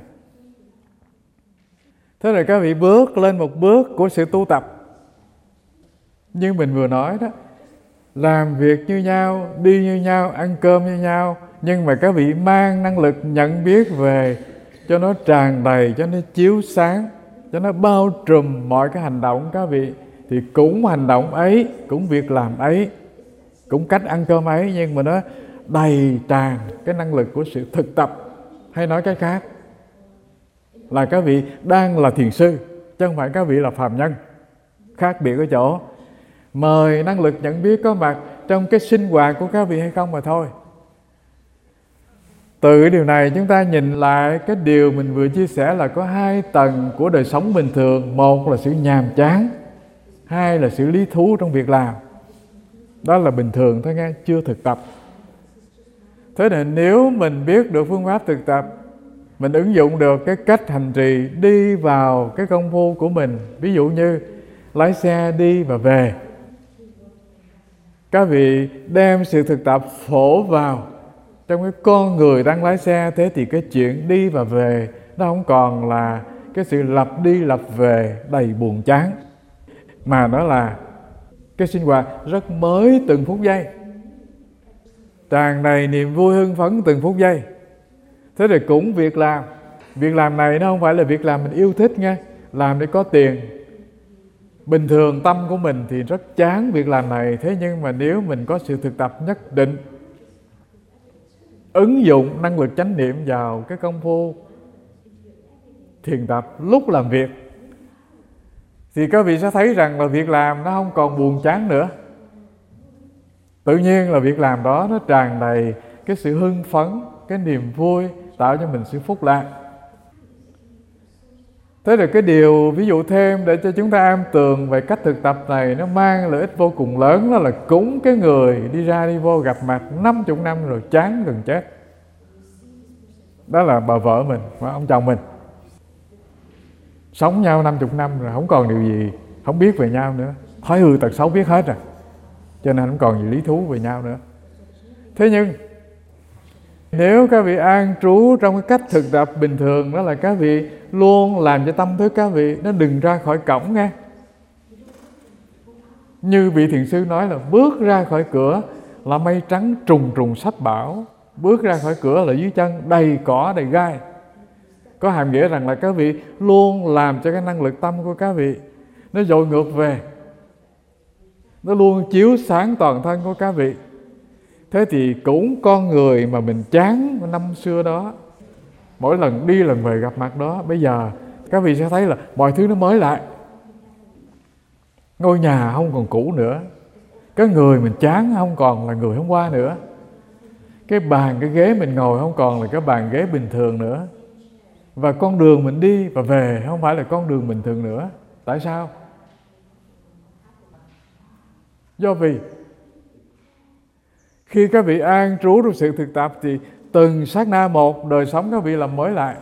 Thế rồi các vị bước lên một bước của sự tu tập. Như mình vừa nói đó, làm việc như nhau, đi như nhau, ăn cơm như nhau, nhưng mà các vị mang năng lực nhận biết về cho nó tràn đầy, cho nó chiếu sáng, cho nó bao trùm mọi cái hành động của các vị. Thì cũng hành động ấy, cũng việc làm ấy, cũng cách ăn cơm ấy, nhưng mà nó đầy tràn cái năng lực của sự thực tập. Hay nói cái khác là các vị đang là thiền sư, chứ không phải các vị là phàm nhân. Khác biệt ở chỗ mời năng lực nhận biết có mặt trong cái sinh hoạt của các vị hay không mà thôi. Từ cái điều này chúng ta nhìn lại cái điều mình vừa chia sẻ là có hai tầng của đời sống bình thường. Một là sự nhàm chán, hai là sự lý thú trong việc làm. Đó là bình thường thôi nghe, chưa thực tập. Thế nên nếu mình biết được phương pháp thực tập, mình ứng dụng được cái cách hành trì đi vào cái công phu của mình. Ví dụ như lái xe đi và về, các vị đem sự thực tập phổ vào trong cái con người đang lái xe. Thế thì cái chuyện đi và về nó không còn là cái sự lặp đi lặp về đầy buồn chán, mà nó là cái sinh hoạt rất mới từng phút giây, tràn đầy niềm vui hưng phấn từng phút giây. Thế rồi cũng việc làm. Việc làm này nó không phải là việc làm mình yêu thích nghe, làm để có tiền. Bình thường tâm của mình thì rất chán việc làm này. Thế nhưng mà nếu mình có sự thực tập nhất định, ứng dụng năng lực chánh niệm vào cái công phu thiền tập lúc làm việc, thì các vị sẽ thấy rằng là việc làm nó không còn buồn chán nữa. Tự nhiên là việc làm đó nó tràn đầy cái sự hưng phấn, cái niềm vui, tạo cho mình sự phúc lạc. Thế rồi cái điều ví dụ thêm để cho chúng ta am tường về cách thực tập này, nó mang lợi ích vô cùng lớn. Đó là cũng cái người đi ra đi vô gặp mặt năm mươi năm rồi chán gần chết. Đó là bà vợ mình và ông chồng mình. Sống nhau năm mươi năm rồi không còn điều gì không biết về nhau nữa, thói hư tật xấu biết hết rồi, cho nên không còn gì lý thú về nhau nữa. Thế nhưng nếu các vị an trú trong cái cách thực tập bình thường, đó là các vị luôn làm cho tâm thức các vị nó đừng ra khỏi cổng nghe. Như vị thiền sư nói là bước ra khỏi cửa là mây trắng trùng trùng sách bão, bước ra khỏi cửa là dưới chân đầy cỏ đầy gai. Có hàm nghĩa rằng là các vị luôn làm cho cái năng lực tâm của các vị nó dội ngược về, nó luôn chiếu sáng toàn thân của các vị. Thế thì cũng con người mà mình chán năm xưa đó, mỗi lần đi lần về gặp mặt đó, bây giờ các vị sẽ thấy là mọi thứ nó mới lại. Ngôi nhà không còn cũ nữa, cái người mình chán không còn là người hôm qua nữa, cái bàn cái ghế mình ngồi không còn là cái bàn ghế bình thường nữa, và con đường mình đi và về không phải là con đường bình thường nữa. Tại sao? Do vì khi các vị an trú trong sự thực tập thì từng sát na một đời sống các vị làm mới lại.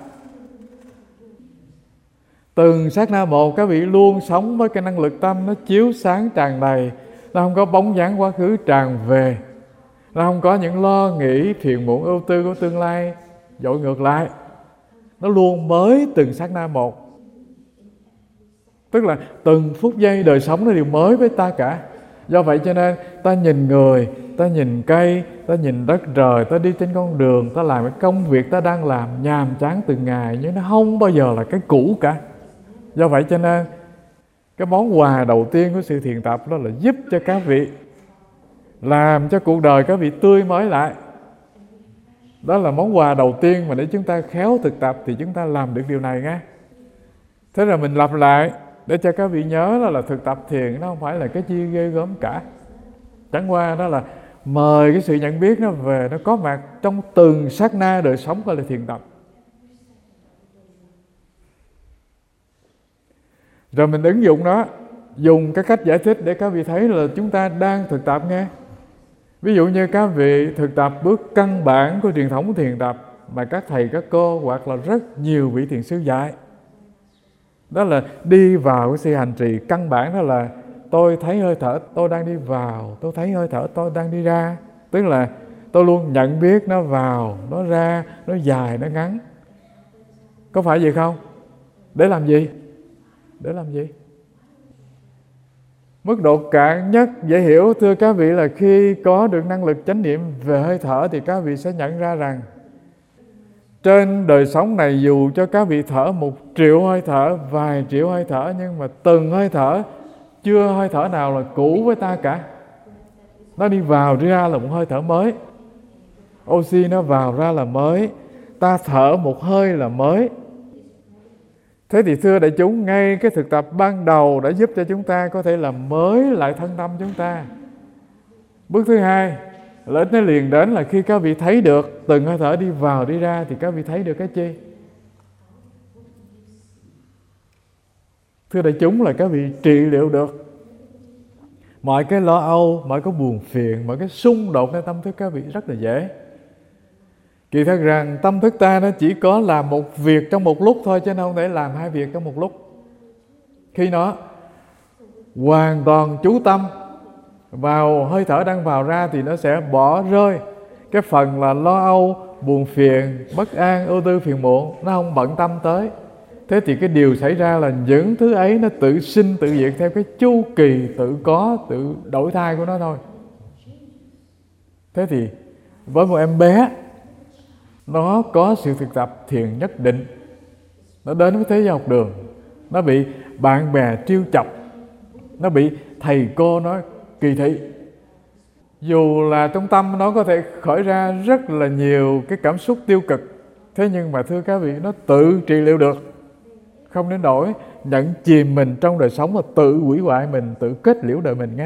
Từng sát na một các vị luôn sống với cái năng lực tâm nó chiếu sáng tràn đầy. Nó không có bóng dáng quá khứ tràn về. Nó không có những lo nghĩ phiền muộn ưu tư của tương lai dội ngược lại. Nó luôn mới từng sát na một. Tức là từng phút giây đời sống nó đều mới với ta cả. Do vậy cho nên ta nhìn người, ta nhìn cây, ta nhìn đất trời, ta đi trên con đường, ta làm cái công việc ta đang làm nhàm chán từng ngày, nhưng nó không bao giờ là cái cũ cả. Do vậy cho nên cái món quà đầu tiên của sự thiền tập đó là giúp cho các vị làm cho cuộc đời các vị tươi mới lại. Đó là món quà đầu tiên mà để chúng ta khéo thực tập thì chúng ta làm được điều này nghe. Thế là mình lặp lại để cho các vị nhớ đó là thực tập thiền nó không phải là cái chi ghê gớm cả. Chẳng qua đó là mời cái sự nhận biết nó về, nó có mặt trong từng sát na đời sống gọi là thiền tập. Rồi mình ứng dụng nó, dùng cái cách giải thích để các vị thấy là chúng ta đang thực tập nghe. Ví dụ như các vị thực tập bước căn bản của truyền thống thiền tập mà các thầy, các cô hoặc là rất nhiều vị thiền sư dạy. Đó là đi vào cái sự hành trì căn bản, đó là tôi thấy hơi thở tôi đang đi vào, tôi thấy hơi thở tôi đang đi ra. Tức là tôi luôn nhận biết nó vào, nó ra, nó dài, nó ngắn. Có phải vậy không? Để làm gì? Để làm gì? Mức độ cạn nhất dễ hiểu thưa các vị là khi có được năng lực chánh niệm về hơi thở thì các vị sẽ nhận ra rằng trên đời sống này dù cho các vị thở một triệu hơi thở, vài triệu hơi thở, nhưng mà từng hơi thở chưa hơi thở nào là cũ với ta cả. Nó đi vào đi ra là một hơi thở mới. Oxy nó vào ra là mới. Ta thở một hơi là mới. Thế thì thưa đại chúng, ngay cái thực tập ban đầu đã giúp cho chúng ta có thể làm mới lại thân tâm chúng ta. Bước thứ hai, lợi ích nó liền đến là khi các vị thấy được từng hơi thở đi vào đi ra thì các vị thấy được cái chi? Thưa đại chúng là các vị trị liệu được mọi cái lo âu, mọi cái buồn phiền, mọi cái xung độtในtâm thức các vị rất là dễ. Kỳ thật rằng tâm thức ta nó chỉ có làm một việc trong một lúc thôi, chứ không thể làm hai việc trong một lúc. Khi nó hoàn toàn chú tâm vào hơi thở đang vào ra thì nó sẽ bỏ rơi cái phần là lo âu, buồn phiền, bất an, ưu tư, phiền muộn, nó không bận tâm tới. Thế thì cái điều xảy ra là những thứ ấy nó tự sinh tự diệt theo cái chu kỳ tự có, tự đổi thay của nó thôi. Thế thì với một em bé, nó có sự thực tập thiền nhất định, nó đến với thế giới học đường, nó bị bạn bè trêu chọc, nó bị thầy cô nói kỳ thị, dù là trong tâm nó có thể khởi ra rất là nhiều cái cảm xúc tiêu cực, thế nhưng mà thưa các vị, nó tự trị liệu được, không đến nỗi nhận chìm mình trong đời sống và tự hủy hoại mình, tự kết liễu đời mình nghe.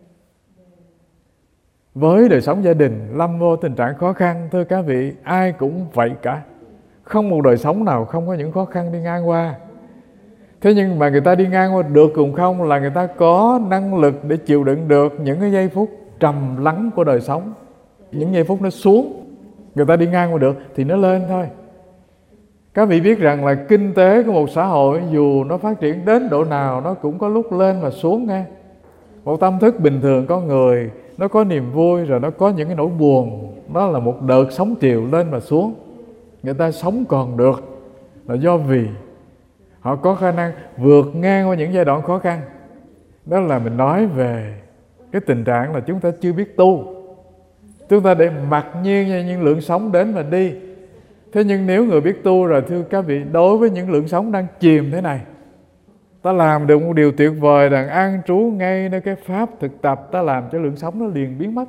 Với đời sống gia đình lâm vô tình trạng khó khăn, thưa các vị, ai cũng vậy cả. Không một đời sống nào không có những khó khăn đi ngang qua. Thế nhưng mà người ta đi ngang qua được cùng không là người ta có năng lực để chịu đựng được những cái giây phút trầm lắng của đời sống. Những giây phút nó xuống, người ta đi ngang qua được thì nó lên thôi. Các vị biết rằng là kinh tế của một xã hội dù nó phát triển đến độ nào nó cũng có lúc lên và xuống nghe. Một tâm thức bình thường con người nó có niềm vui rồi nó có những cái nỗi buồn, nó là một đợt sóng chiều lên và xuống. Người ta sống còn được là do vì họ có khả năng vượt ngang qua những giai đoạn khó khăn. Đó là mình nói về cái tình trạng là chúng ta chưa biết tu. Chúng ta để mặc nhiên như những lượng sóng đến và đi. Thế nhưng nếu người biết tu rồi thưa các vị, đối với những lượng sóng đang chìm thế này, ta làm được một điều tuyệt vời là an trú ngay nơi cái pháp thực tập, ta làm cho lượng sống nó liền biến mất.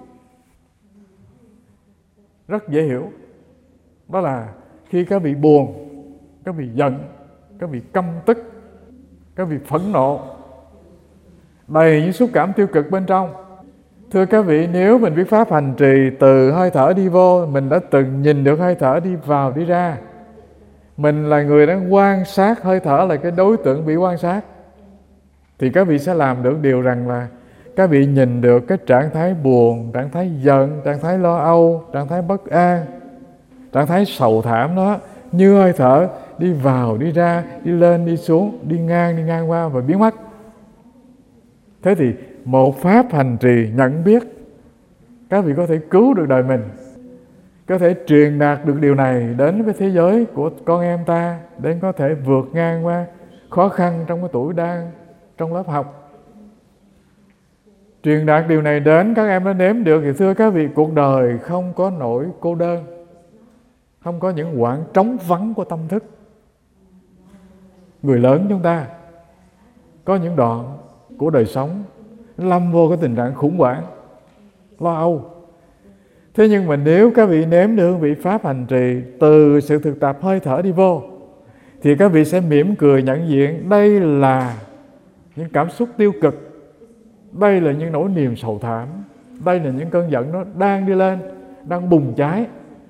Rất dễ hiểu. Đó là khi các vị buồn, các vị giận, các vị căm tức, các vị phẫn nộ, đầy những xúc cảm tiêu cực bên trong. Thưa các vị, nếu mình biết pháp hành trì từ hơi thở đi vô, mình đã từng nhìn được hơi thở đi vào đi ra, mình là người đang quan sát hơi thở, là cái đối tượng bị quan sát, thì các vị sẽ làm được điều rằng là các vị nhìn được cái trạng thái buồn, trạng thái giận, trạng thái lo âu, trạng thái bất an, trạng thái sầu thảm đó như hơi thở đi vào đi ra, đi lên đi xuống, đi ngang đi ngang qua và biến mất. Thế thì một pháp hành trì nhận biết, các vị có thể cứu được đời mình, có thể truyền đạt được điều này đến với thế giới của con em ta, để có thể vượt ngang qua khó khăn trong cái tuổi đang trong lớp học. Truyền đạt điều này đến các em đã nếm được thì thưa các vị, cuộc đời không có nỗi cô đơn, không có những khoảng trống vắng của tâm thức. Người lớn chúng ta có những đoạn của đời sống lâm vô cái tình trạng khủng hoảng, lo âu. Thế nhưng mà nếu các vị nếm được vị pháp hành trì từ sự thực tập hơi thở đi vô, thì các vị sẽ mỉm cười nhận diện đây là những cảm xúc tiêu cực, đây là những nỗi niềm sầu thảm, đây là những cơn giận nó đang đi lên, đang bùng cháy.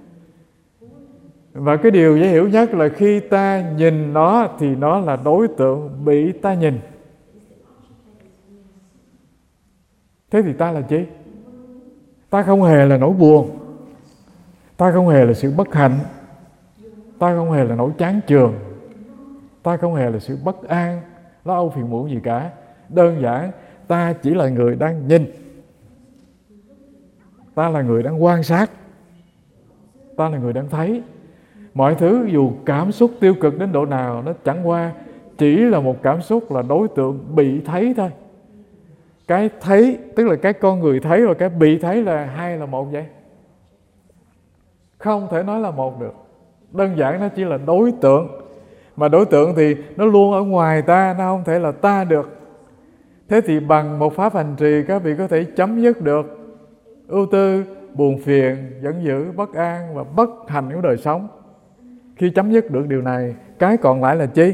Và cái điều dễ hiểu nhất là khi ta nhìn nó thì nó là đối tượng bị ta nhìn. Thế thì ta là chi? Ta không hề là nỗi buồn, ta không hề là sự bất hạnh, ta không hề là nỗi chán chường, ta không hề là sự bất an, lo âu phiền muộn gì cả. Đơn giản ta chỉ là người đang nhìn, ta là người đang quan sát, ta là người đang thấy. Mọi thứ dù cảm xúc tiêu cực đến độ nào, nó chẳng qua chỉ là một cảm xúc, là đối tượng bị thấy thôi. Cái thấy, tức là cái con người thấy, và cái bị thấy là hai là một vậy. Không thể nói là một được. Đơn giản nó chỉ là đối tượng. Mà đối tượng thì nó luôn ở ngoài ta, nó không thể là ta được. Thế thì bằng một pháp hành trì, các vị có thể chấm dứt được ưu tư, buồn phiền, giận dữ, bất an và bất hạnh của đời sống. Khi chấm dứt được điều này, cái còn lại là chi?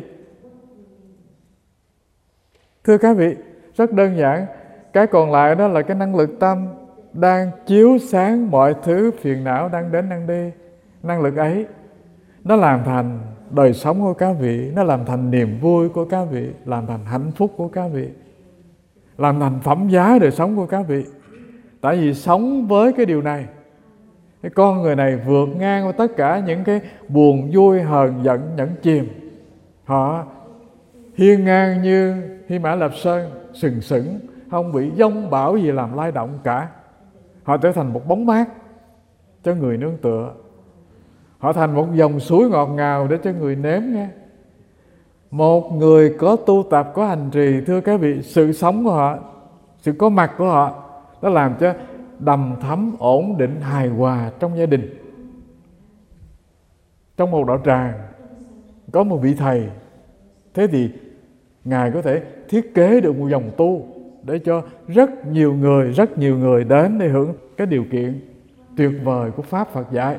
Thưa các vị, rất đơn giản, cái còn lại đó là cái năng lực tâm đang chiếu sáng mọi thứ phiền não đang đến đang đi. Năng lực ấy nó làm thành đời sống của các vị, nó làm thành niềm vui của các vị, làm thành hạnh phúc của các vị, làm thành phẩm giá đời sống của các vị. Tại vì sống với cái điều này, cái con người này vượt ngang qua tất cả những cái buồn vui, hờn giận, nhẫn chìm. Họ hiên ngang như Hy Mã Lạp Sơn, sừng sững, không bị giông bão gì làm lay động cả. Họ trở thành một bóng mát cho người nương tựa. Họ thành một dòng suối ngọt ngào để cho người nếm nghe. Một người có tu tập, có hành trì, thưa các vị, sự sống của họ, sự có mặt của họ, nó làm cho đầm thấm, ổn định, hài hòa trong gia đình. Trong một đạo tràng có một vị thầy, thế thì Ngài có thể thiết kế được một dòng tu để cho rất nhiều người, rất nhiều người đến để hưởng cái điều kiện tuyệt vời của Pháp Phật dạy.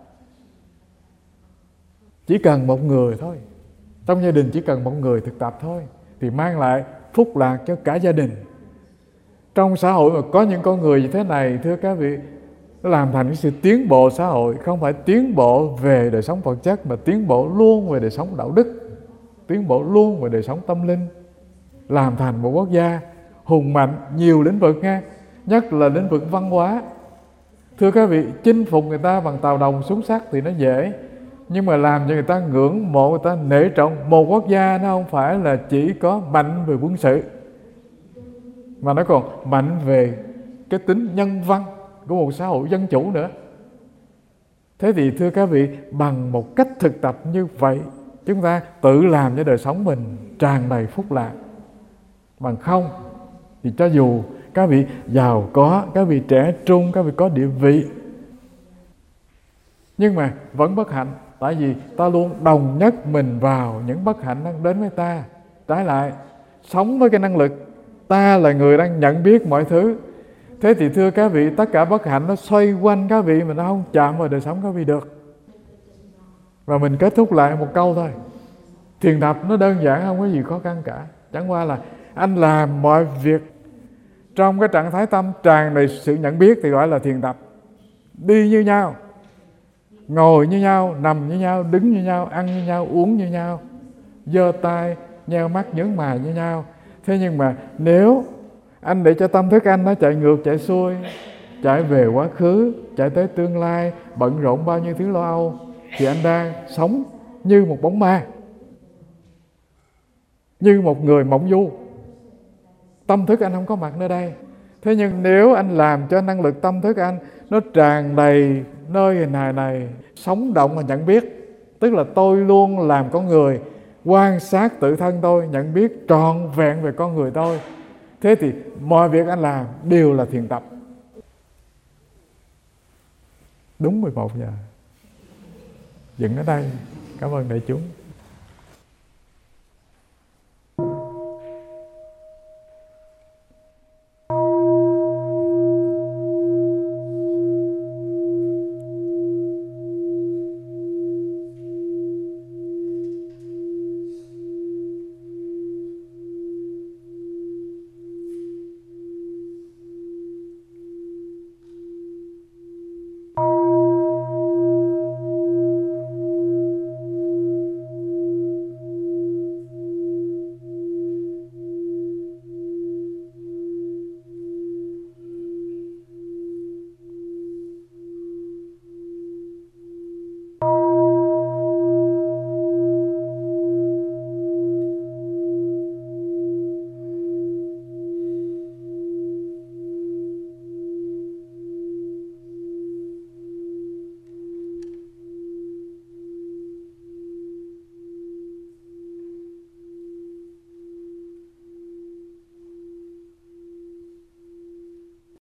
Chỉ cần một người thôi, trong gia đình chỉ cần một người thực tập thôi, thì mang lại phúc lạc cho cả gia đình. Trong xã hội mà có những con người như thế này, thưa các vị, nó làm thành cái sự tiến bộ xã hội. Không phải tiến bộ về đời sống vật chất, mà tiến bộ luôn về đời sống đạo đức, tiến bộ luôn về đời sống tâm linh, làm thành một quốc gia hùng mạnh nhiều lĩnh vực nha, nhất là lĩnh vực văn hóa. Thưa các vị, chinh phục người ta bằng tàu đồng súng sắt thì nó dễ, nhưng mà làm cho người ta ngưỡng mộ, người ta nể trọng một quốc gia, nó không phải là chỉ có mạnh về quân sự, mà nó còn mạnh về cái tính nhân văn của một xã hội dân chủ nữa. Thế thì thưa các vị, bằng một cách thực tập như vậy, chúng ta tự làm cho đời sống mình tràn đầy phúc lạc. Bằng không thì cho dù các vị giàu có, các vị trẻ trung, các vị có địa vị, nhưng mà vẫn bất hạnh. Tại vì ta luôn đồng nhất mình vào những bất hạnh đang đến với ta. Trái lại, sống với cái năng lực ta là người đang nhận biết mọi thứ. Thế thì thưa các vị, tất cả bất hạnh nó xoay quanh các vị mà nó không chạm vào đời sống các vị được. Và mình kết thúc lại một câu thôi. Thiền tập nó đơn giản, không có gì khó khăn cả. Chẳng qua là anh làm mọi việc trong cái trạng thái tâm tràn đầy sự nhận biết thì gọi là thiền tập. Đi như nhau, ngồi như nhau, nằm như nhau, đứng như nhau, ăn như nhau, uống như nhau, giơ tay, nheo mắt, nhướng mày như nhau. Thế nhưng mà nếu anh để cho tâm thức anh nó chạy ngược chạy xuôi, chạy về quá khứ, chạy tới tương lai, bận rộn bao nhiêu thứ lo âu, thì anh đang sống như một bóng ma, như một người mộng du. Tâm thức anh không có mặt nơi đây. Thế nhưng nếu anh làm cho năng lực tâm thức anh nó tràn đầy nơi hình hài này, sống động và nhận biết, tức là tôi luôn làm con người, quan sát tự thân tôi, nhận biết trọn vẹn về con người tôi. Thế thì mọi việc anh làm đều là thiền tập. Đúng mười một giờ. Dừng ở đây. Cảm ơn đại chúng.